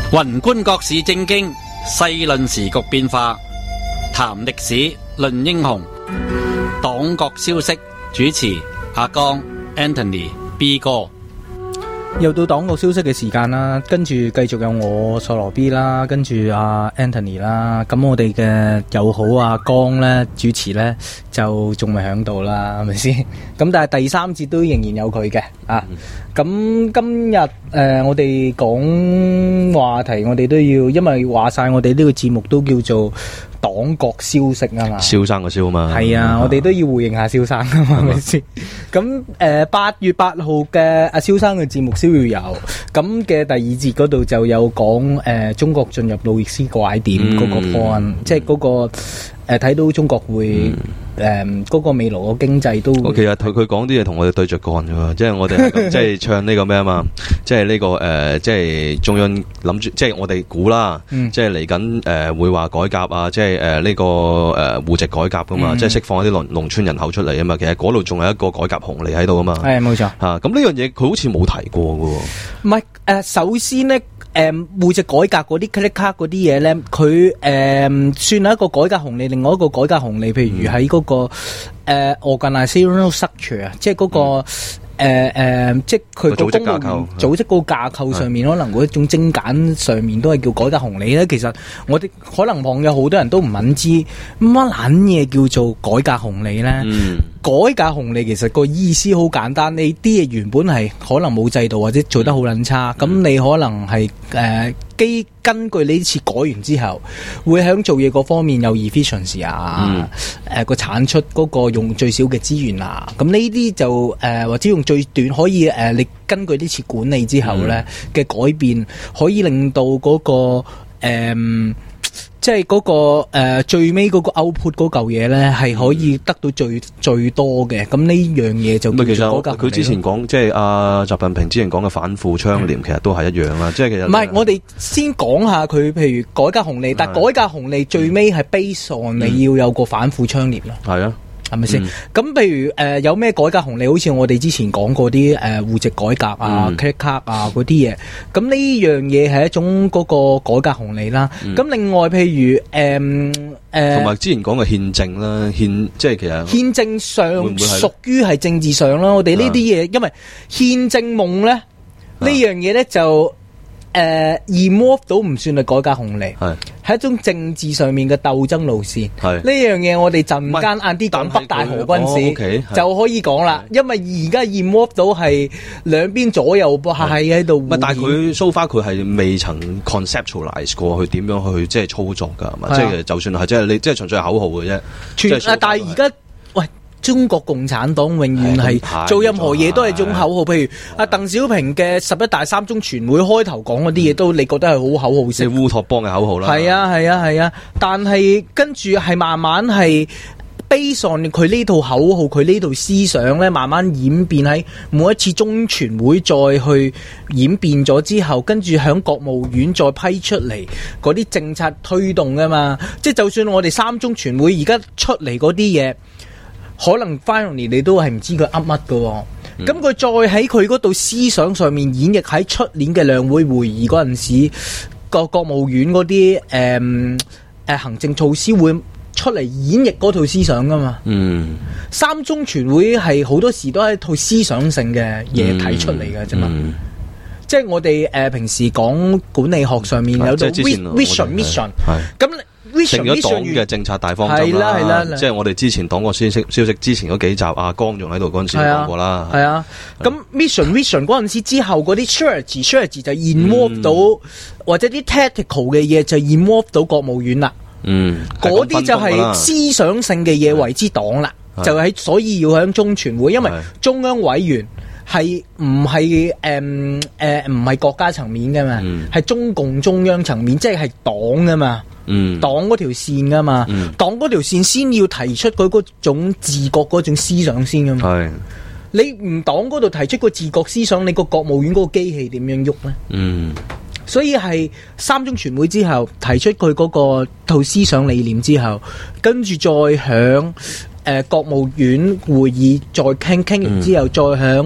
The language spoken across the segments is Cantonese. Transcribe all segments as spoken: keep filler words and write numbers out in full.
宏觀國事政經，細論時局變化，談歷史，論英雄。黨國消息，主持阿江 Anthony B 哥。 又到黨國消息嘅時間啦，跟住繼續有我索羅 B 啦，跟住阿 Anthony 啦，咁我哋嘅友好阿江咧主持咧就仲未響度啦，係咪先？咁但係第三節都仍然有佢嘅啊。咁今日誒、呃、我哋講話題，我哋都要，因為話晒我哋呢個節目都叫做黨國消息啊嘛， 蕭生個蕭嘛， 係啊，啊我哋都要回應下蕭生啊嘛，係咪先？咁誒八月八號嘅阿蕭生嘅節目《逍遙遊》咁嘅第二節嗰度就有講誒、呃、中國進入路易斯拐點嗰個 point，、嗯、即係嗰、那個誒睇、呃、到中國會誒嗰、嗯呃那個未來嘅經濟都。 其實佢佢講啲嘢同我哋對着幹啫嘛，即係我哋即係唱呢個咩啊嘛，即係呢、這個誒、呃、即係中央諗住，即係我哋估啦，嗯、即係嚟緊誒會話改革啊，即係誒呢個誒戶籍改革噶嘛，嗯、即係釋放一啲農農村人口出嚟啊嘛，其實嗰度仲有一個改革紅利喺度啊嘛， 係冇錯嚇。 咁呢樣嘢佢好似冇提過噶喎。 唔係誒，首先咧。誒戶籍改革嗰啲 credit card 嗰啲嘢咧，佢誒、呃、算係一個改革紅利，另外一個改革紅利，譬如喺嗰、那個誒、呃、organizational structure 啊，即係嗰個誒誒，即係佢個公務員組織嗰個架構上面，可能嗰一種精簡上面都係叫改革紅利咧。其實我哋可能網友好多人都唔肯知乜撚嘢叫做改革紅利咧。嗯改革紅利其實個意思好簡單，你啲嘢原本係可能冇制度或者做得好撚差，咁、嗯、你可能係誒基根據呢次改完之後，會喺做嘢嗰方面有 efficiency 啊，誒個、嗯呃、產出嗰個用最少嘅資源啊，咁呢啲就誒、呃、或者用最短可以誒、呃、你根據呢次管理之後咧嘅、嗯、改變，可以令到嗰、那個誒。呃即係嗰、那個誒、呃、最尾嗰個 output 嗰嚿嘢咧，係可以得到最、嗯、最多嘅。咁呢樣嘢就叫做改革。 佢之前講即係阿習近平之前講嘅反腐倡廉，嗯、其實都係一樣啦。即係其實唔係， 我哋先講下佢，譬如改革紅利，但係改革紅利最尾係 base on你要有個反腐倡廉咯。係啊。係咪先？咁、嗯、譬如誒、呃、有咩改革紅利？好似我哋之前講過啲誒戶籍改革啊、credit card、嗯、啊嗰啲嘢。咁呢樣嘢係一種嗰個改革紅利啦。咁、嗯、另外譬如誒誒，同、呃、埋之前講嘅憲政啦，憲即係其實憲政上屬於係政治上啦。我哋呢啲嘢，因為憲政夢咧呢、啊、樣嘢咧就。誒 remove 到唔算係改革紅利，係係一種政治上面嘅鬥爭路線。係呢樣嘢，我哋陣間晏啲講北大河軍事、哦 okay，就可以講啦。因為而家 remove 到係兩邊左右係喺度。 但係佢 so far 佢係未曾 conceptualize 過去點樣去即係操作㗎，係嘛？即係就算係即係你即係純粹係口號嘅啫。 全啊！但係而家喂。中國共產黨永遠係做任何嘢都係種口號，譬如阿鄧小平嘅十一大三中全會開頭講嗰啲嘢，都你覺得係好口號式， 即係烏托邦嘅口號啦。 係啊係啊係啊，但係跟住係慢慢係 base on佢呢套口號，佢呢套思想咧，慢慢演變喺每一次中全會再去演變咗之後，跟住響國務院再批出嚟嗰啲政策推動㗎嘛。即係就算我哋三中全會而家出嚟嗰啲嘢。可能翻落嚟你都係唔知佢噏乜㗎，咁、嗯、佢再喺佢嗰度思想上面演繹喺出年嘅兩會會議嗰陣時，個國務院嗰啲誒誒行政措施會出嚟演繹嗰套思想㗎嘛。嗯，三中全會係好多時都係一套思想性嘅嘢提出嚟嘅啫嘛。嗯嗯、即係我哋誒、呃、平時講管理學上面有種 vision mission 咁。 成咗黨嘅政策大方針啦，係啦，即係我哋之前黨國消息消息之前嗰幾集，阿江仲喺度嗰陣時講過啦。 係啊，咁 mission vision 嗰陣時之後嗰啲 strategy strategy 就 involve 到、嗯、或者啲 tactical 嘅嘢就 involve 到國務院啦。嗯，嗰啲就係思想性嘅嘢為之黨啦，就係所以要喺中全會，因為中央委員。係唔係誒誒唔係國家層面嘅嘛？係、嗯、中共中央層面，即係係黨㗎嘛？嗯，黨嗰條線㗎嘛？嗯，黨嗰條線先要提出佢嗰種自覺嗰種思想先㗎嘛？係，你唔黨嗰度提出個自覺思想，你個國務院嗰個機器點樣喐咧？嗯，所以係三中全會之後提出佢嗰個套思想理念之後，跟住再響。誒、呃、國務院會議再傾傾完之後，嗯、再響誒、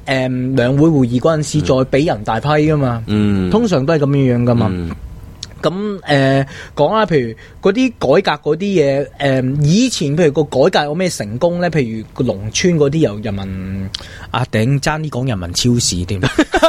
誒兩會會議嗰陣時再俾人大批噶嘛， 嗯， 通常都係咁樣樣噶嘛。 嗯咁誒講下，譬如嗰啲改革嗰啲嘢，誒、呃、以前譬如個改革有咩成功咧？譬如個農村嗰啲由人民啊頂爭啲講人民超市添，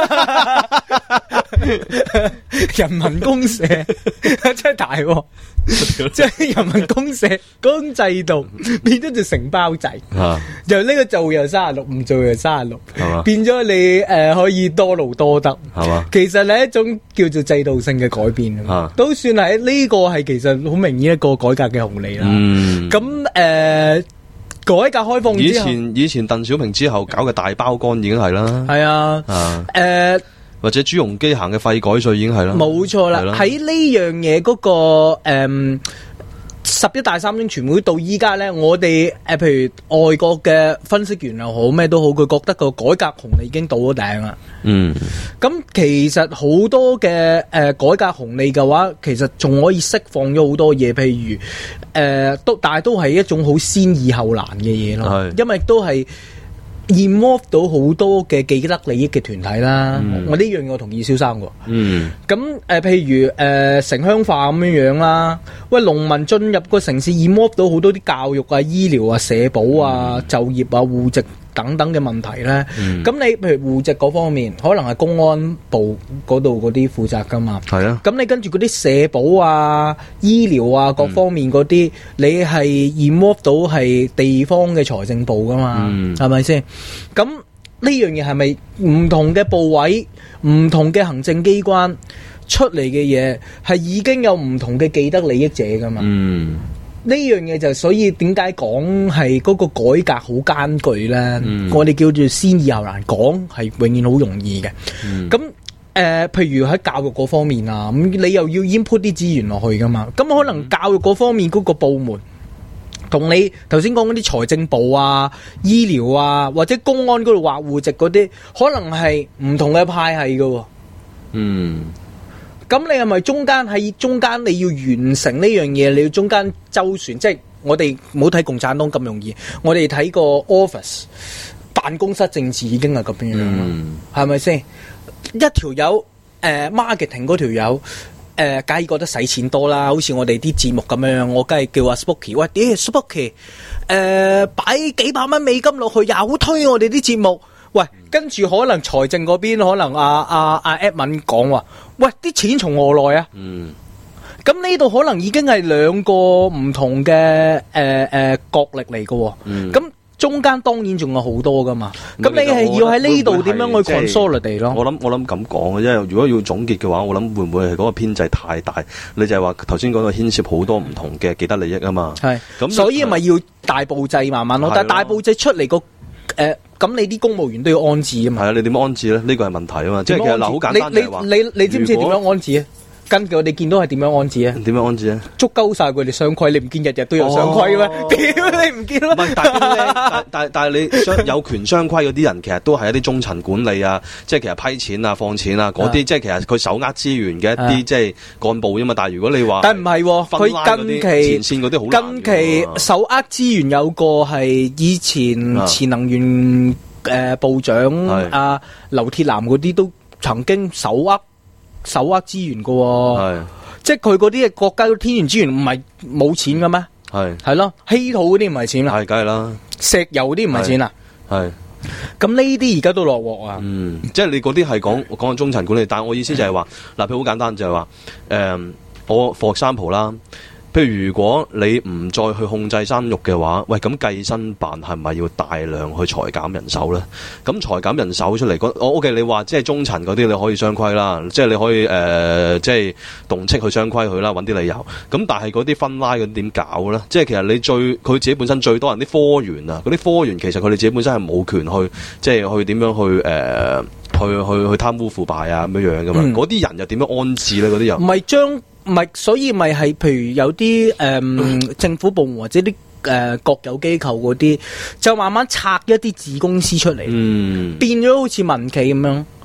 人民公社真係大喎，即係人民公社嗰種制度變咗做承包制， 啊， 由呢個做又三十六，唔做又三十六， 係嘛？ 變咗你誒、呃、可以多勞多得， 係嘛？ 其實係一種叫做制度性嘅改變啊都算係呢個係其實好明顯一個改革嘅紅利啦。 嗯， 咁誒、呃、改革開放以之後， 前以前鄧小平之後搞嘅大包乾已經係啦， 係啊， 啊， 誒、呃。 或者朱鎔基行嘅廢改稅已經係啦， 冇錯啦， 係啦喺呢樣嘢嗰個誒十一大三中全會到依家咧，我哋誒、呃、譬如外國嘅分析員又好咩都好，佢覺得個改革紅利已經到咗頂啦。 嗯， 咁其實好多嘅誒、呃、改革紅利嘅話，其實仲可以釋放咗好多嘢，譬如誒、呃、都，但係都係一種好先易後難嘅嘢咯， 係因為都係。involve 到好多嘅既得利益嘅團體啦， 嗯我呢樣我同意蕭生喎。 嗯， 咁誒、呃，譬如誒、呃、城鄉化咁樣樣啦，喂，農民進入個城市 involve 到好多啲教育啊、醫療啊、社保啊、 嗯、 就業啊、戶籍等等嘅問題咧。咁、 嗯、 你譬如戶籍嗰方面，可能係公安部嗰度嗰啲負責噶嘛。 係啊。 咁你跟住嗰啲社保啊、醫療啊各方面嗰啲，嗯、你係 involve 到係地方嘅財政部噶嘛？係咪先？咁呢樣嘢係咪唔同嘅部位、唔同嘅行政機關出嚟嘅嘢，係已經有唔同嘅既得利益者噶嘛？ 嗯， 呢樣嘢就所以點解講係嗰個改革好艱巨咧？ 嗯、 我哋叫做先易後難，講係永遠好容易嘅。咁誒、 嗯呃，譬如喺教育嗰方面啊，咁你又要 input 啲資源落去噶嘛？咁可能教育嗰方面嗰個部門。同你頭先講嗰啲財政部啊、醫療啊，或者公安嗰度劃戶籍嗰啲，可能係唔同嘅派系嘅、啊。 嗯， 咁你係咪中間喺中間你要完成呢樣嘢？你要中間周旋，即係我哋唔好睇共產黨咁容易，我哋睇個 office 辦公室政治已經係咁樣樣啦，係咪先？一條友誒 marketing 嗰條友。誒，梗係覺得使錢多啦，好似我哋啲節目咁樣，我梗係叫阿 Spooky，喂，屌 Spooky，誒，擺幾百蚊美金落去，又推我哋啲節目，喂，跟住可能財政嗰邊可能阿阿阿 Edmond 講話，喂，啲錢從何來啊？嗯，咁呢度可能已經係兩個唔同嘅誒誒角力嚟嘅，嗯，咁。中間當然仲有好多噶嘛，咁你係要喺呢度點樣去 consolidate 咯？ 我諗我諗咁講嘅，因為如果要總結嘅話，我諗會唔會係嗰個編制太大？你就係話頭先講到牽涉好多唔同嘅既得利益啊嘛。係，咁所以咪要大部制慢慢咯。但係大部制出嚟個誒，咁你啲公務員都要安置啊嘛。係啊，你點樣安置咧？呢個係問題啊嘛。即係其實嗱，好簡單就係話，你你你知唔知點樣安置啊？根據我哋見到係點樣安置啊？點樣安置啊？捉鳩晒佢哋雙規，你唔見日日都有雙規咩？屌、哦、你唔見咯？唔係，但但但係你雙有權雙規嗰啲人，其實都係一啲中層管理啊，即係其實批錢啊、放錢啊嗰啲，即係其實佢手握資源嘅一啲即係幹部啫嘛。但係如果你話，但唔係佢近期前線嗰啲好近期手握資源有個係以前前能源誒、呃、部長啊劉鐵男嗰啲都曾經手握。手握資源嘅、哦，即係佢嗰啲國家嘅天然資源唔係冇錢嘅咩？係係咯，稀土嗰啲唔係錢啦，係梗係啦，石油嗰啲唔係錢啦，係。咁呢啲而家都落鑊啊！嗯，即係你嗰啲係講講緊中層管理，但係我意思就係話，嗱，譬如好簡單就係話，誒、嗯，我 for example 啦。譬如如果你唔再去控制生育嘅話，喂，咁計生辦係咪要大量去裁減人手咧？咁裁減人手出嚟，我 OK，你話即係中層嗰啲你可以雙規啦，即係你可以誒、呃，即係動斥去雙規佢啦，揾啲理由。咁但係嗰啲分拉嗰啲點搞咧？即係其實你最佢自己本身最多人啲科員啊，嗰啲科員其實佢哋自己本身係冇權去，即係去點樣去誒、呃，去去去貪污腐敗啊咁樣樣噶嘛？嗰啲、嗯、人又點樣安置咧？嗰啲人唔係將。唔係，所以咪係，譬如有啲誒、嗯、政府部門或者啲誒、呃、國有機構嗰啲，就慢慢拆一啲子公司出嚟，嗯、變咗好似民企咁樣。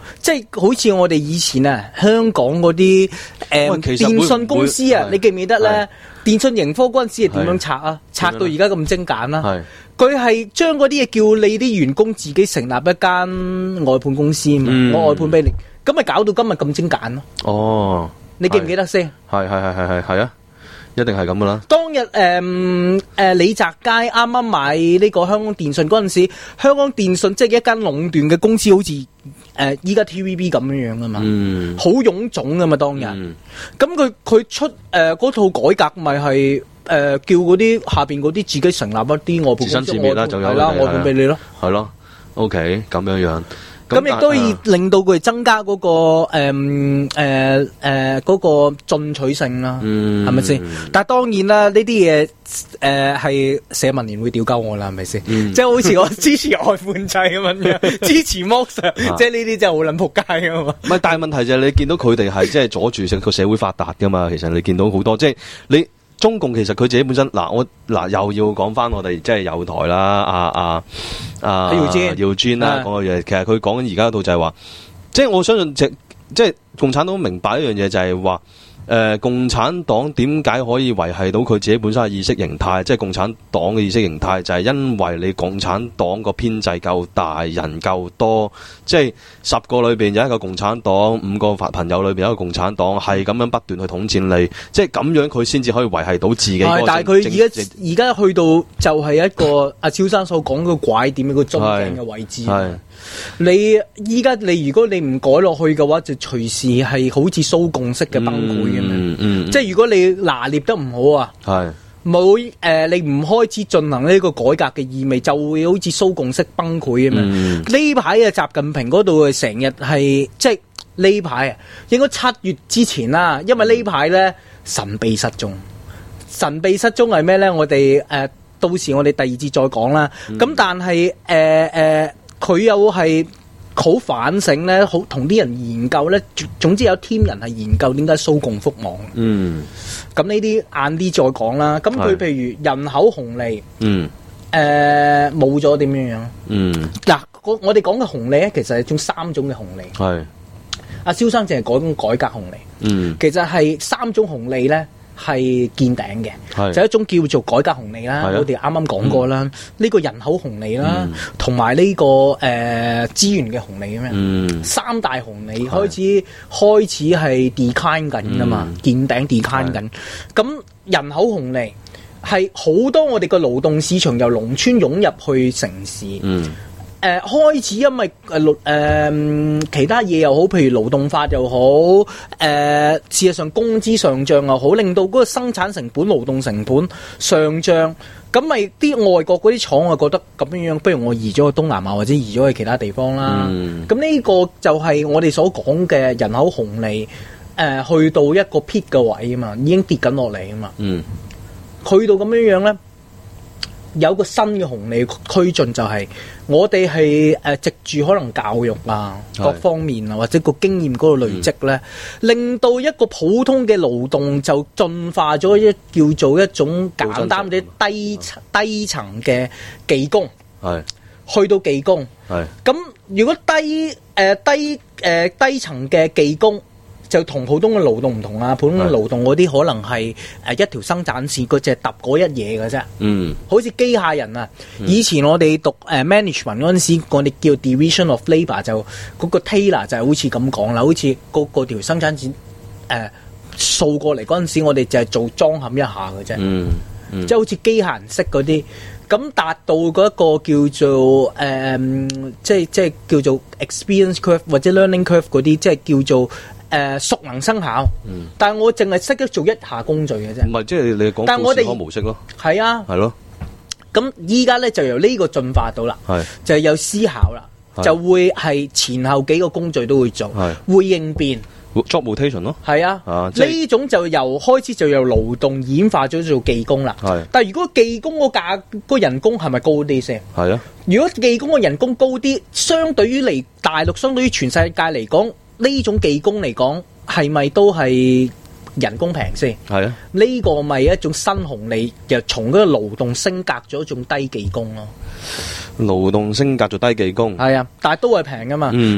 即係好似我哋以前啊，香港嗰啲誒電信公司啊，你記唔記得咧？電信盈科嗰陣時係點樣拆啊？拆到而家咁精簡啦。佢係將嗰啲嘢叫你啲員工自己成立一間外判公司嘛，嗯、我外判俾你，咁咪搞到今日咁精簡咯。哦，你記唔記得先？ 係係係係係係啊！一定係咁噶啦。 當日誒誒、呃呃、李澤楷啱啱買呢個香港電訊嗰陣時，香港電訊即係一間垄斷嘅公司，好似誒依家 T V B 咁樣樣噶嘛，嗯，好臃腫噶嘛當日。咁佢佢出誒嗰、呃、套改革，咪係誒叫嗰啲下邊嗰啲自己成立一啲外判公司，自生自滅啦，就有啦，外判俾你咯，係咯。 OK， 咁樣樣。 咁亦都可以令到佢增加嗰、那個誒誒誒嗰個進取性啦，係咪先？但係當然啦，呢啲嘢誒係社民連會屌鳩我啦，係咪先？嗯、即係好似我支持外判制咁樣，支持剝削，即係呢啲真係好撚仆街噶嘛。唔係， 但係問題就係你見到佢哋係即係阻住成個社會發達噶嘛？其實你見到好多即係你。中共其實佢自己本身嗱，我嗱又要講翻我哋即係友台啦，阿阿阿姚尊啦講嘅嘢，其實佢講緊而家到就係話，即係我相信即即係共產黨明白一樣嘢就係話。誒、呃，共產黨點解可以維繫到佢自己本身嘅意識形態？即係共產黨嘅意識形態，就係因為你共產黨個編制夠大，人夠多，即係十個裏邊有一個共產黨，五個朋友裏邊有一個共產黨，係咁樣不斷去統戰你，即係咁樣佢先至可以維繫到自己嗰個。 但係佢而家而家去到就係一個阿蕭生所講嘅拐點，一個中間嘅位置。你依家你如果你唔改落去嘅話，就隨時係好似蘇共式嘅崩潰咁樣。嗯嗯、即係如果你拿捏得唔好啊，係冇誒，你唔開始進行呢個改革嘅意味，就會好似蘇共式崩潰咁樣。呢排啊，習近平嗰度成日係即係呢排啊，應該七月之前啦，因為呢排咧神秘失蹤，神秘失蹤係咩咧？我哋誒、呃、到時我哋第二節再講啦。咁、嗯、但係誒誒。呃呃佢又係好反省咧，好同啲人研究咧。總之有 team 人係研究點解蘇共覆亡。嗯，咁呢啲晏啲再講啦。咁佢譬如人口紅利，嗯，誒冇咗點樣樣？嗯，嗱，我我哋講嘅紅利咧，其實係種三種嘅紅利。係，阿蕭生淨係講改革紅利。嗯，其實係三種紅利咧。係見頂嘅，就一種叫做改革紅利啦，我哋啱啱講過啦，呢、嗯、個人口紅利啦，同埋呢個誒資、呃、源嘅紅利咁樣，嗯、三大紅利開始開始係 decline 緊噶嘛，嗯、見頂 decline 緊。咁人口紅利係好多我哋個勞動市場由農村湧入去城市。嗯誒、呃，開始因為誒勞誒其他嘢又好，譬如勞動法又好，誒、呃、事實上工資上漲又好，令到嗰個生產成本、勞動成本上漲，咁咪啲外國嗰啲廠啊覺得咁樣樣，不如我移咗去東南亞或者移咗去其他地方啦。咁呢、嗯、個就係我哋所講嘅人口紅利，誒、呃、去到一個 peak 嘅位啊嘛，已經跌緊落嚟啊嘛。嗯，去到咁樣樣咧。有個新嘅紅利推進，就係我哋係誒藉住可能教育啊各方面啊或者個經驗嗰個累積咧，嗯、令到一個普通嘅勞動就進化咗一叫做一種簡單啲低層低層嘅技工，係去到技工，係咁如果低誒、呃、低誒、呃、低層嘅技工。就同普通嘅勞動唔同啊！普通嘅勞動嗰啲可能係誒一條生產線，佢淨係揼嗰一嘢嘅啫。嗯，好似機械人啊！嗯、以前我哋讀誒 management 嗰陣時，我哋叫 division of labour 就嗰個 tailor 就係好似咁講啦，好似嗰嗰條生產線誒掃過嚟嗰陣時，我哋就係做裝嵌一下嘅啫。嗯，嗯即係好似機械人式嗰啲。咁達到嗰一個叫做誒、呃，即係即係叫做 experience curve 或者 learning curve 嗰啲，即係叫做。誒、呃、熟能生巧，嗯、但係我淨係識得做一下工序嘅啫。唔係，即係你講富士康模式咯。係啊，係咯。咁依家咧就由呢個進化到啦，係就係有思考啦，就會係前後幾個工序都會做，會應變。job rotation 咯。係啊，呢、啊、種就由開始就由勞動演化咗做技工啦。係，但係如果技工個價個人工係咪高啲先？係啊。如果技工個人工高啲，相對於嚟大陸，相對於全世界嚟講。呢種技工嚟講，係咪都係人工平先？係啊，呢個咪一種新紅利，又從嗰個勞動升格咗一種低技工咯。勞動升格做低技工，係啊，但係都係平噶嘛。嗯、即係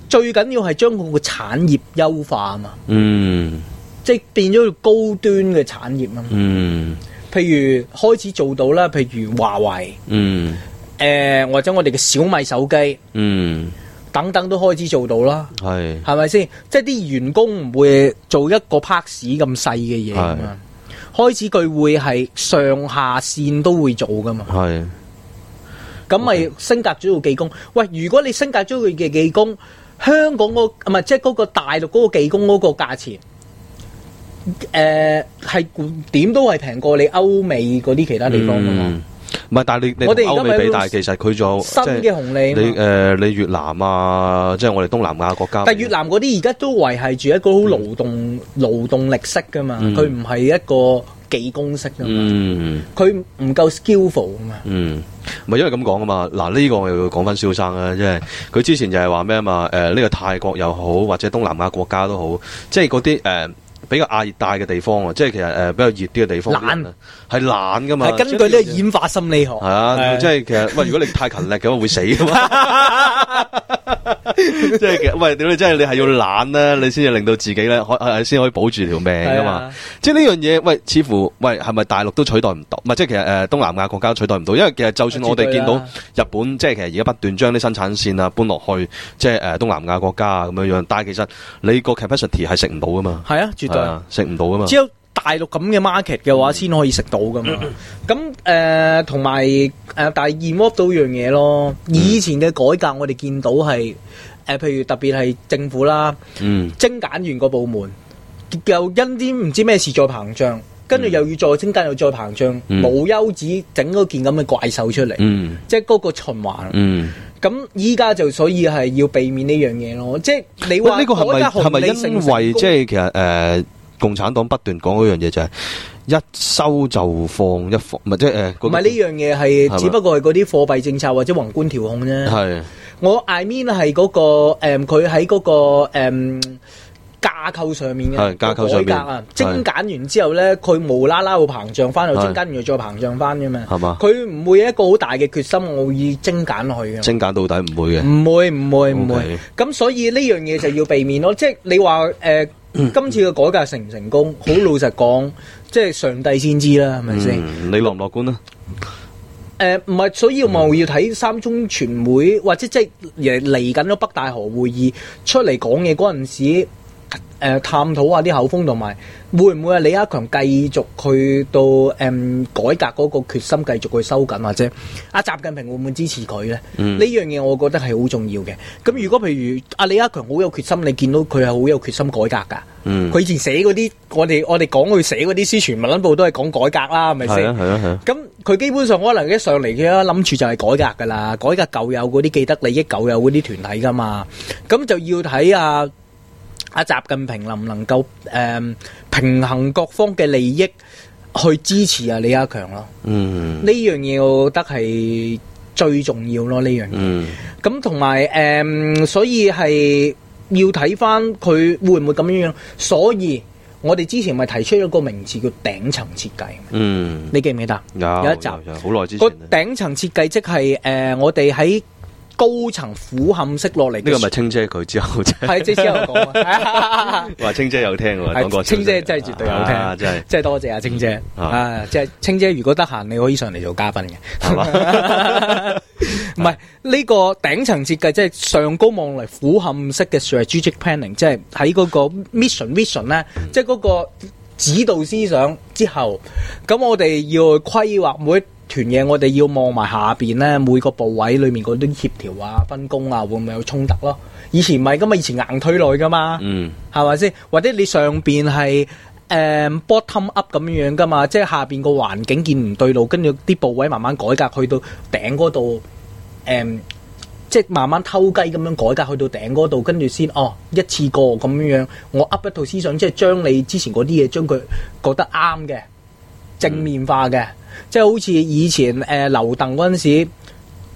最緊要係將嗰個產業優化啊嘛， 嗯， 即係變咗高端嘅產業啊嘛。 嗯， 譬如開始做到啦，譬如華為， 嗯， 誒、呃、或者我哋嘅小米手機， 嗯， 等等都開始做到啦。 係， 係咪先？即係啲員工唔會做一個 part 咁細嘅嘢啊嘛。開始佢會係上下線都會做噶嘛。 係。 咁咪升格咗個技工？喂，如果你升格咗佢嘅技工，香港嗰唔係即係嗰個大陸嗰個技工嗰個價錢，誒係點都係平過你歐美嗰啲其他地方噶嘛？ 唔係，但係你你我哋而家歐美比， 咪但係其實佢仲有新嘅紅利啊嘛。 你誒你越南啊，即係我哋東南亞國家。 但係越南嗰啲而家都維係住一個好勞動勞動力式噶嘛，佢唔係一個技工式噶嘛， 嗯， 佢唔夠 skillful 啊嘛。 嗯，唔係因為咁講啊嘛。嗱呢個我又要講翻蕭生啦，即係佢之前就係話咩啊嘛？誒呢個泰國又好，或者東南亞國家都好，即係嗰啲誒比較亞熱帶嘅地方啊，即係其實誒比較熱啲嘅地方， 懶係懶噶嘛。 係根據呢個演化心理學。 係啊，即係其實喂，如果你太勤力嘅話會死噶嘛。即係其實喂，屌你真係你係要懶咧，你先至令到自己咧可先可以保住條命噶嘛。即係呢樣嘢，喂，似乎喂係咪大陸都取代唔到？唔係，即係其實誒東南亞國家都取代唔到，因為其實就算我哋見到日本，即係其實而家不斷將啲生產線啊搬落去，即係誒東南亞國家啊咁樣樣，但係其實你個 capacity 係食唔到噶嘛。 係啊，絕對食唔到噶嘛。 只有大陸咁嘅 market 嘅話，先可以食到噶嘛。咁誒同埋誒，但係 involve 到樣嘢咯。以前嘅改革，我哋見到係誒，譬如特別係政府啦， 嗯， 精簡完個部門，又因啲唔知咩事再膨脹，跟住又要再精簡又再膨脹， 嗯無休止整嗰件咁嘅怪獸出嚟， 嗯， 即係嗰個循環。 嗯， 咁依家就所以係要避免呢樣嘢咯。即係你話呢個係咪係咪因為即係其實誒？呃共產黨不斷講嗰樣嘢就係一收就放一放，唔係即係誒。 唔係呢樣嘢係，只不過係嗰啲貨幣政策或者宏觀調控啫。 係我 I mean 係嗰個誒，佢喺嗰個誒架構上面嘅架構上面改革啊，精簡完之後咧，佢無啦啦會膨脹翻，又精簡完又再膨脹翻嘅嘛。 係嘛？ 佢唔會有一個好大嘅決心，我會精簡落去嘅。 精簡到底唔會嘅。 唔會唔會唔會。咁所以呢樣嘢就要避免咯。即係你話誒。今次嘅改革成唔成功？好老實講，即係上帝先知啦，係咪先？ 你樂唔樂觀啊？ 誒，唔係，所以我咪要睇三中全會，或者即係嚟緊咗北大河會議出嚟講嘢嗰陣時，誒探討下啲口風，同埋會唔會係李克強繼續去到誒、嗯、改革嗰個決心繼續去收緊，或者阿習近平會唔會支持佢咧？呢、嗯、樣嘢我覺得係好重要嘅。咁如果譬如阿李克強好有決心，你見到佢係好有決心改革㗎。佢、嗯、以前寫嗰啲，我哋我哋講佢寫嗰啲書，全部撚部都係講改革啦，係咪先？係啊係啊係啊。咁佢基本上可能一上嚟嘅諗住就係改革㗎啦，改革舊有嗰啲既得利益、舊有嗰啲團體㗎嘛。咁就要睇啊。阿習近平能唔能夠誒、呃、平衡各方嘅利益去支持啊李克強咯？嗯，呢樣嘢我覺得係最重要咯。呢樣嘢，咁同埋誒，所以係要睇翻佢會唔會咁樣樣。所以我哋之前咪提出一個名詞叫頂層設計。嗯，你記唔記得？有，有一集好耐之前。個頂層設計即係誒、呃，我哋喺高層俯瞰式落嚟，呢個咪清姐佢之後啫， 係即係之後講啊！ 話清姐有聽喎，講過清姐真係絕對有聽， 啊、真係真係多謝阿清姐啊！即係清姐，如果得閒你可以上嚟做嘉賓嘅，係嘛？唔係呢個頂層設計，即係上高望嚟俯瞰式嘅 strategic planning， 即係喺嗰個 mission vision 咧，即係嗰個指導思想之後，咁我哋要規劃每團嘢，我哋要望埋下邊咧，每個部位裏面嗰啲協調啊、分工啊，會唔會有衝突咯？以前唔係噶嘛，以前硬推落去噶嘛，嗯，係咪先？或者你上邊係誒 bottom up 咁樣樣噶嘛，即係下邊個環境見唔對路，跟住啲部位慢慢改革去到頂嗰度，誒、嗯，即係慢慢偷雞咁樣改革去到頂嗰度，跟住先哦一次過咁樣樣，我 up 一套思想，即係將你之前嗰啲嘢將佢覺得啱嘅正面化嘅。嗯，即係好似以前誒劉鄧嗰陣時，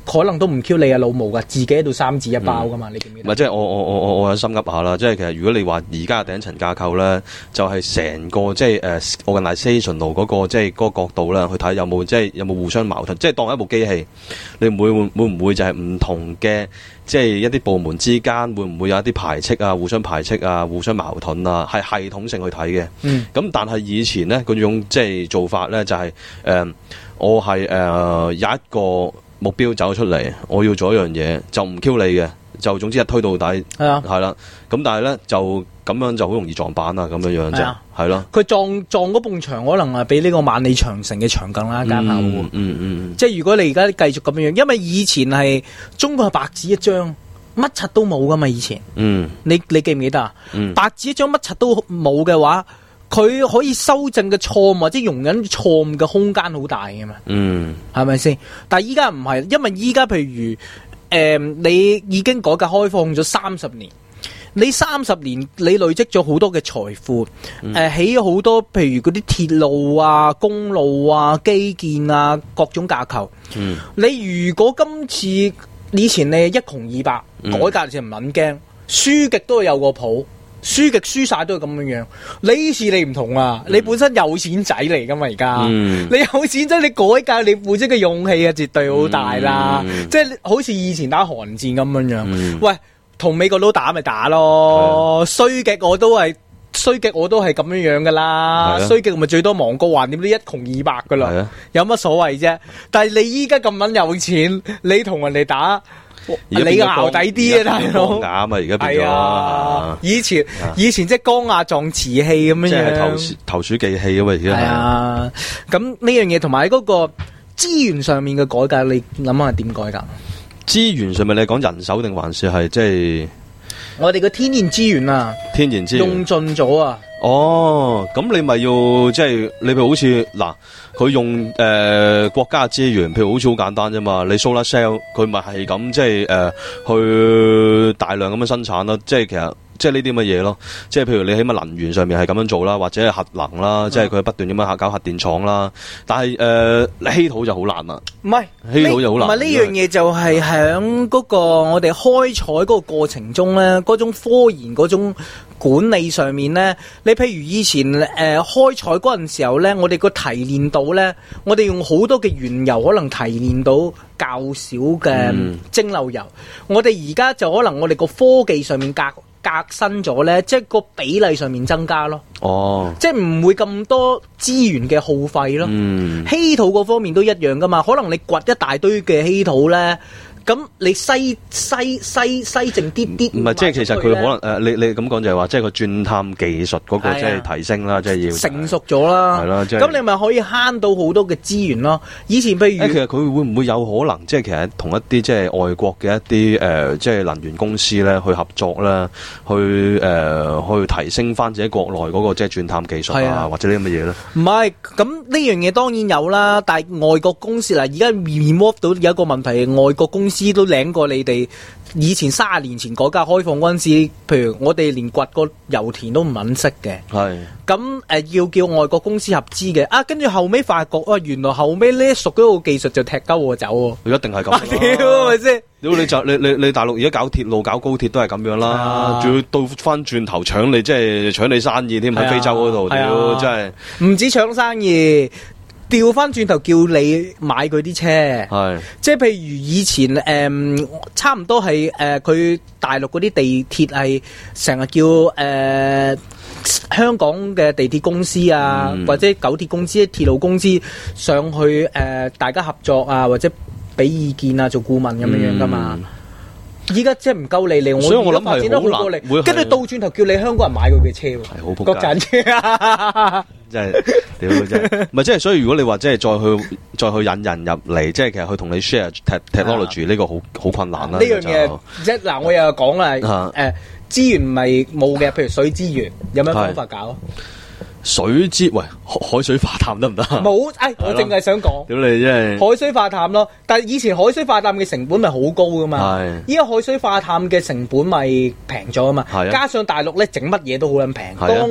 可能都唔 Q 你啊老母噶，自己喺度三紙一包噶嘛，嗯、你記唔記得？ 唔係，即係我我我我我有心噏下啦，即係其實如果你話而家嘅頂層架構咧，就係成個即係誒 organisation 嗰個即係嗰個角度咧去睇有冇即係有冇互相矛盾，即係當一部機器，你唔會會會唔會就係唔同嘅即係一啲部門之間會唔會有一啲排斥啊、互相排斥啊、互相矛盾啊，係系統性去睇嘅。 嗯， 咁但係以前咧嗰種即係做法咧就係、是、誒、呃、我係誒、呃、有一個目標走出嚟，我要做一樣嘢，就唔 Q 你嘅，就總之一推到底， 係啊， 係啦。咁但係咧就咁樣就好容易撞板啊，咁樣樣啫，係咯。 佢撞撞嗰埲牆，可能係比呢個萬里長城嘅牆更啦，間客戶。 嗯嗯嗯。 即係如果你而家繼續咁樣樣，因為以前係中國係白紙一張，乜柒都冇噶嘛，以前。嗯。你你記唔記得啊？嗯。白紙一張乜柒都冇嘅話，佢可以修正嘅錯誤或者容忍錯誤嘅空間好大嘅嘛，嗯，係咪先？但係依家唔係，因為依家譬如誒、呃，你已經改革開放咗三十年，你三十年你累積咗好多嘅財富，誒、嗯呃，起咗好多譬如嗰啲鐵路啊、公路啊、基建啊各種架構，嗯，你如果今次以前你一窮二白，嗯、改革就唔撚驚，輸極都有個譜。輸極輸晒都係咁樣樣，呢次你唔同啊！嗯、你本身有錢仔嚟噶嘛，而家、嗯、你有錢仔，你改革你付出嘅勇氣啊，絕對好大啦！嗯、即係好似以前打韓戰咁樣樣，嗯、喂，同美國佬打咪打咯，衰極、嗯、我都係衰極我都係咁樣樣噶啦，衰極咪最多亡國還點都一窮二白噶啦，嗯、有乜所謂啫？但係你依家咁撚有錢，你同人哋打。你個淆底啲啊，大佬！ 啱啊，而家變咗。 啊、以前、啊、以前即係缸壓撞瓷器咁樣樣， 即係投投鼠忌器啊嘛，而家係啊。咁呢樣嘢同埋嗰個資源上面嘅改革，你諗下點改革？ 資源上面你講人手定還是係即係？ 我哋嘅天然資源啊， 天然資源用盡咗啊！ 哦，咁你咪要即係你譬如好似嗱，佢用誒、呃、國家資源，譬如好似好簡單啫嘛，你 solar cell 佢咪係咁即係誒、呃、去大量咁樣生產啦，即係其實。即係呢啲乜嘢咯，即係譬如你起碼能源上面係咁樣做啦，或者係核能啦，嗯、即係佢不斷咁樣搞核電廠啦。但係誒稀土就好難啦，唔係稀土就好難。唔係呢樣嘢就係喺嗰個我哋開採嗰個過程中咧，嗰種科研嗰種管理上面咧，你譬如以前誒、呃、開採嗰陣時候咧，我哋個提煉度咧，我哋用好多嘅原油可能提煉到較少嘅蒸餾油，嗯、我哋而家就可能我哋個科技上面革革新咗咧，即係個比例上面增加咯。哦，即係唔會咁多資源嘅耗費咯。嗯，稀土嗰方面都一樣噶嘛，可能你掘一大堆嘅稀土咧。咁你篩篩篩篩剩啲啲，唔係即係其實佢可能誒、呃，你你咁講就係話，即係個鑽探技術嗰個即係提升啦，即係要成熟咗啦，係啦，即係咁你咪可以慳到好多嘅資源咯。以前譬如誒，其實佢會唔會有可能即係其實同一啲即係外國嘅一啲誒、呃，即係能源公司咧去合作啦，去誒、呃、去提升翻自己國內嗰個即係鑽探技術啊，啊或者呢啲乜嘢咧？唔係，咁呢樣嘢當然有啦，但係外國公司嗱，而家 remove 到有一個問題，外國公司都領過你哋以前三十年前改革開放嗰陣時，譬如我哋連掘個油田都唔肯識嘅，係咁誒要叫外國公司合資嘅啊，跟住後尾發覺啊，原來後尾呢熟嗰個技術就踢鳩我走喎，一定係咁，屌咪先？屌你就你你你大陸而家搞鐵路搞高鐵都係咁樣啦，仲要倒翻轉頭搶你，即係搶你生意添喺非洲嗰度，屌真係唔止搶生意。調翻轉頭叫你買佢啲車，係即係譬如以前誒、嗯，差唔多係誒，佢、呃、大陸嗰啲地鐵係成日叫誒、呃、香港嘅地鐵公司啊，嗯、或者九鐵公司、鐵路公司上去誒、呃，大家合作啊，或者俾意見啊，做顧問咁樣樣噶嘛。依家即係唔夠你嚟，所以我諗係好難，跟住倒轉頭叫你香港人買佢嘅車，係好國產車，真係屌真係，唔係即係所以如果你話即係再去再去引人入嚟，即係其實佢同你 share technology 呢個好好困難啦。呢樣嘢即係嗱，我又講啦，誒資源唔係冇嘅，譬如水資源，有咩方法搞？水資喂海水化淡得唔得？冇，哎，我淨係想講，屌你真係海水化淡咯。但係以前海水化淡嘅成本咪好高噶嘛，依家海水化淡嘅成本咪平咗啊嘛。加上大陸咧整乜嘢都好撚平，當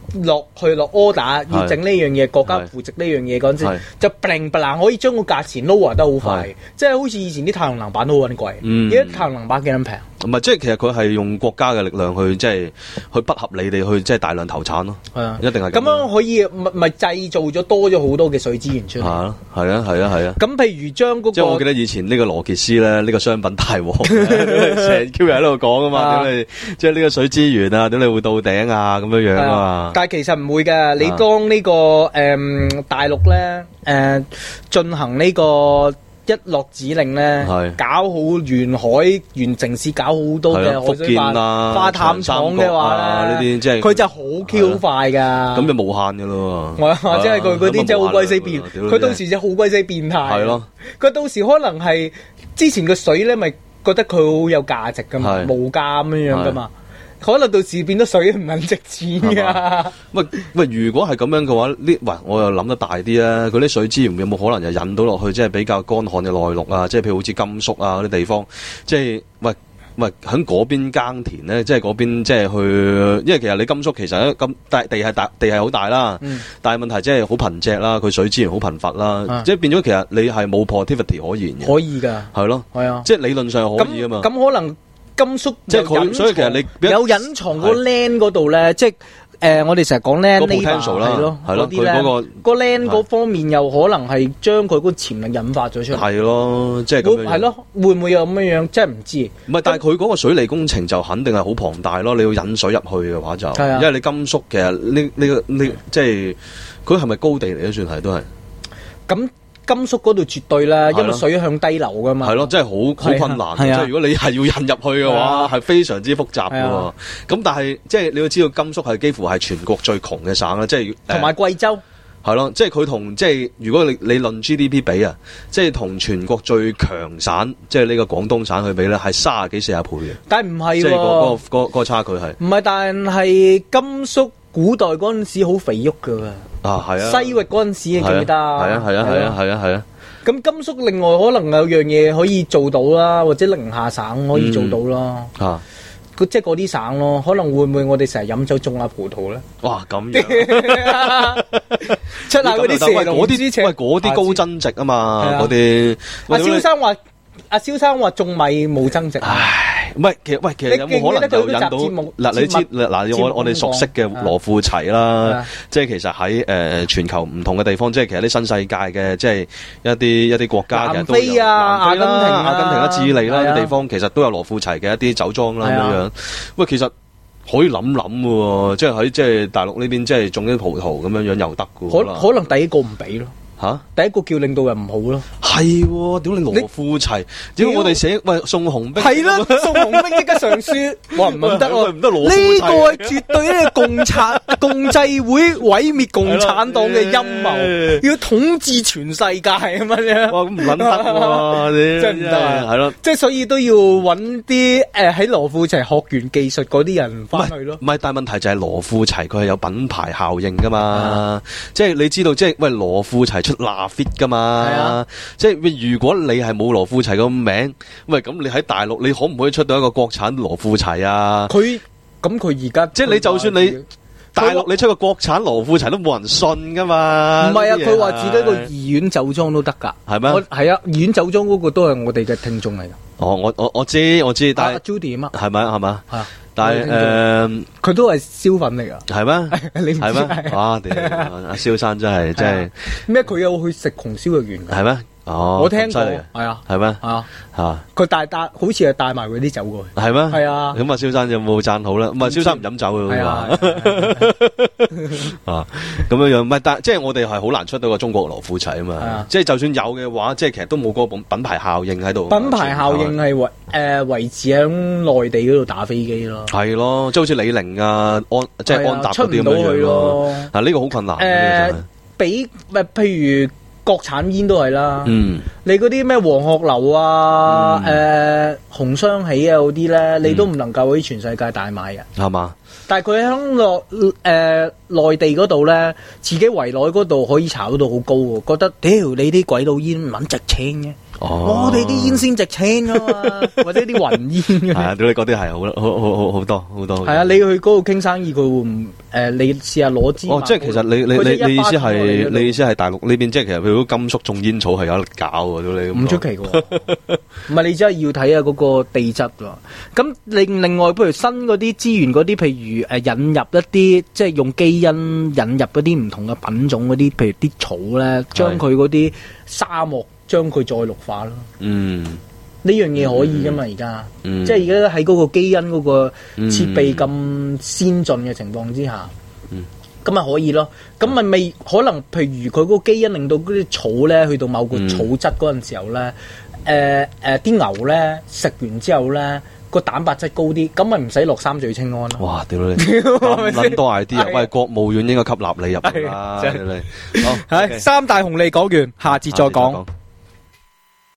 落去落 order 要整呢樣嘢，國家扶植呢樣嘢嗰陣時，就砰砰可以將個價錢 lower 得好快，即係好似以前啲太陽能板都好撚貴，而家太陽能板幾撚平？ 唔係，即係其實佢係用國家嘅力量去，即係去不合理地去即係大量投產咯。係啊，一定係咁樣可以咪咪製造咗多咗好多嘅水資源出嚟。係啊， 係啊，係啊，係啊。 咁譬如將嗰個， 即係我記得以前呢個羅傑斯咧，呢個商品大王成 Q 人喺度講啊嘛，點你即係呢個水資源啊，點你會到頂啊咁樣樣啊嘛。 但係其實唔會嘅，你當呢個誒大陸咧誒進行呢個。一落指令咧，搞好沿海沿城市，搞好多嘅海水化化淡廠嘅話咧，呢啲即係佢就好 Q 快噶， 咁就無限噶咯。 我即係佢嗰啲真係好鬼死變，佢到時就好鬼死變態。係咯，佢到時可能係之前嘅水咧，咪覺得佢好有價值噶嘛，無價咁樣樣噶嘛。可能到時變咗水唔撚值錢㗎。 喂喂，如果係咁樣嘅話，呢喂我又諗得大啲啊！嗰啲水資源有冇可能又引到落去，即係比較乾旱嘅內陸啊？即係譬如好似甘肅啊嗰啲地方，即係喂喂喺嗰邊耕田咧，即係嗰邊即係去，因為其實你甘肅其實咁大地係大地係好大啦，嗯、但係問題即係好貧瘠啦，佢水資源好貧乏啦，啊、即係變咗其實你係冇 productivity 可言嘅。 可以㗎， 係咯， 係啊， 即係理論上可以啊嘛。 咁可能。甘肅即係佢，所以其實你有隱藏個 land 嗰度咧，即係誒，我哋成日講 land potential 啦，係咯，係咯，佢嗰個個 land 嗰方面又可能係將佢個潛力引發咗出嚟， 係咯，即係咁樣， 係咯，會唔會有咁樣樣？即係唔知。 唔係，但係佢嗰個水利工程就肯定係好龐大咯。你要引水入去嘅話就，因為你甘肅其實呢呢個呢，即係佢係咪高地嚟都算係都係咁。甘肅嗰度絕對啦，因為水向低流噶嘛。 係咯，真係好好困難。即係如果你係要引入去嘅話，係非常之複雜嘅。咁但係即係你要知道，甘肅係幾乎係全國最窮嘅省啦。即係同埋貴州係咯，即係佢同即係如果你你論 G D P 比啊，即係同全國最強省，即係呢個廣東省去比咧，係三十幾四十倍嘅。 但係唔係， 即係嗰個嗰個差距係唔係？但係甘肅古代嗰陣時好肥沃噶。 啊，係啊！ 西域嗰陣時記得，係啊，係啊，係啊，係啊，係啊。 咁甘肅另外可能有樣嘢可以做到啦，或者寧夏省可以做到啦。啊，即係嗰啲省咯，可能會唔會我哋成日飲酒種下葡萄咧？ 哇，咁樣出下嗰啲蛇龍之啲，喂，嗰啲高增值啊嘛，嗰啲。 阿蕭生話，阿蕭生話種米冇增值。 唉，唔係，其實喂，其實有冇可能就引到嗱？你知嗱，我我哋熟悉嘅羅富齊啦，即係其實喺誒全球唔同嘅地方，即係其實啲新世界嘅，即係一啲一啲國家嘅都有。南非啊，阿根廷、阿根廷啦、智利啦啲地方，其實都有羅富齊嘅一啲酒莊啦咁樣。喂，其實可以諗諗嘅，即係喺即係大陸呢邊，即係種啲葡萄咁樣樣又得嘅。 可可能第一個唔俾咯。 吓， 第一個叫領導人唔好咯， 係，屌你羅富齊，屌我哋寫喂宋鴻兵， 係啦，宋鴻兵即刻上書，話唔得喎， 唔得羅富齊， 呢個係絕對咧共產共濟會毀滅共產黨嘅陰謀，要統治全世界咁樣， 哇咁唔撚得喎， 真係唔得啊， 係咯， 即係所以都要揾啲誒喺羅富齊學完技術嗰啲人翻去咯， 唔係，但係問題就係羅富齊佢係有品牌效應噶嘛，即係你知道，即係喂羅富齊。拿 fit 噶嘛，係啊，即係如果你係冇羅富齊個名，喂咁你喺大陸你可唔可以出到一個國產羅富齊啊？ 佢咁佢而家即係你就算你大陸你出個國產羅富齊都冇人信噶嘛？ 唔係啊，佢話自己個怡苑酒莊都得噶， 係咩？ 係啊，怡苑酒莊嗰個都係我哋嘅聽眾嚟噶。 哦，我我我知我知，但係 Judy 啊， 係咪係嘛？ 係啊。 但係誒， 佢都係燒粉嚟噶， 係咩？你係咩？哇！阿蕭生真係真係咩？佢有去食紅燒嘅園㗎， 係咩？哦， 我聽過，係啊， 係咩？ 啊嚇！ 佢帶帶好似係帶埋嗰啲酒過去， 係咩？ 係啊。 咁啊，蕭生有冇讚好咧？唔係蕭生唔飲酒㗎， 係啊。 啊，咁樣樣唔係，但即係我哋係好難出到個中國羅富齊啊嘛。即係就算有嘅話，即係其實都冇嗰個品牌效應喺度。 品牌效應係維誒維持喺內地嗰度打飛機咯。 係咯，即係好似李寧啊、安即係安踏嗰啲咁樣咯。啊，呢個好困難。 誒，比誒譬如。國產煙都係啦， 嗯， 你嗰啲咩黃鶴樓啊、誒、嗯呃、紅雙喜啊嗰啲咧，你都唔能夠喺全世界大賣嘅， 係嘛？ 但係佢喺內誒內地嗰度咧，自己圍內嗰度可以炒到好高喎，覺得屌你啲鬼佬煙唔撚值錢嘅。 哦， 我哋啲煙先值錢噶嘛，或者啲雲煙嘅。 係啊，屌你嗰啲係好好好好好多好多。 係啊，你去嗰度傾生意，佢會唔誒？你試下攞支。 哦，即係其實你你你你意思係你意思係大陸呢邊，即係其實佢嗰甘肅種煙草係有得搞喎，屌你。唔出奇喎，唔係你真係要睇下嗰個地質喎。咁另另外，譬如新嗰啲資源嗰啲，譬如誒引入一啲即係用基因引入嗰啲唔同嘅品種嗰啲，譬如啲草咧，將佢嗰啲沙漠將佢再綠化咯。嗯，呢樣嘢可以噶嘛？而家，嗯、即係而家喺嗰個基因嗰個設備咁先進嘅情況之下，咁咪、嗯、可以咯。咁咪未可能？譬如佢嗰個基因令到嗰啲草咧，去到某個草質嗰陣時候咧。誒誒，啲牛咧食完之後咧個蛋白質高啲，咁咪唔使落三聚氰胺咯。哇！屌你，諗多 idea 啊！喂，國務院應該吸納你入嚟啦，你好，係三大紅利講完，下節再講。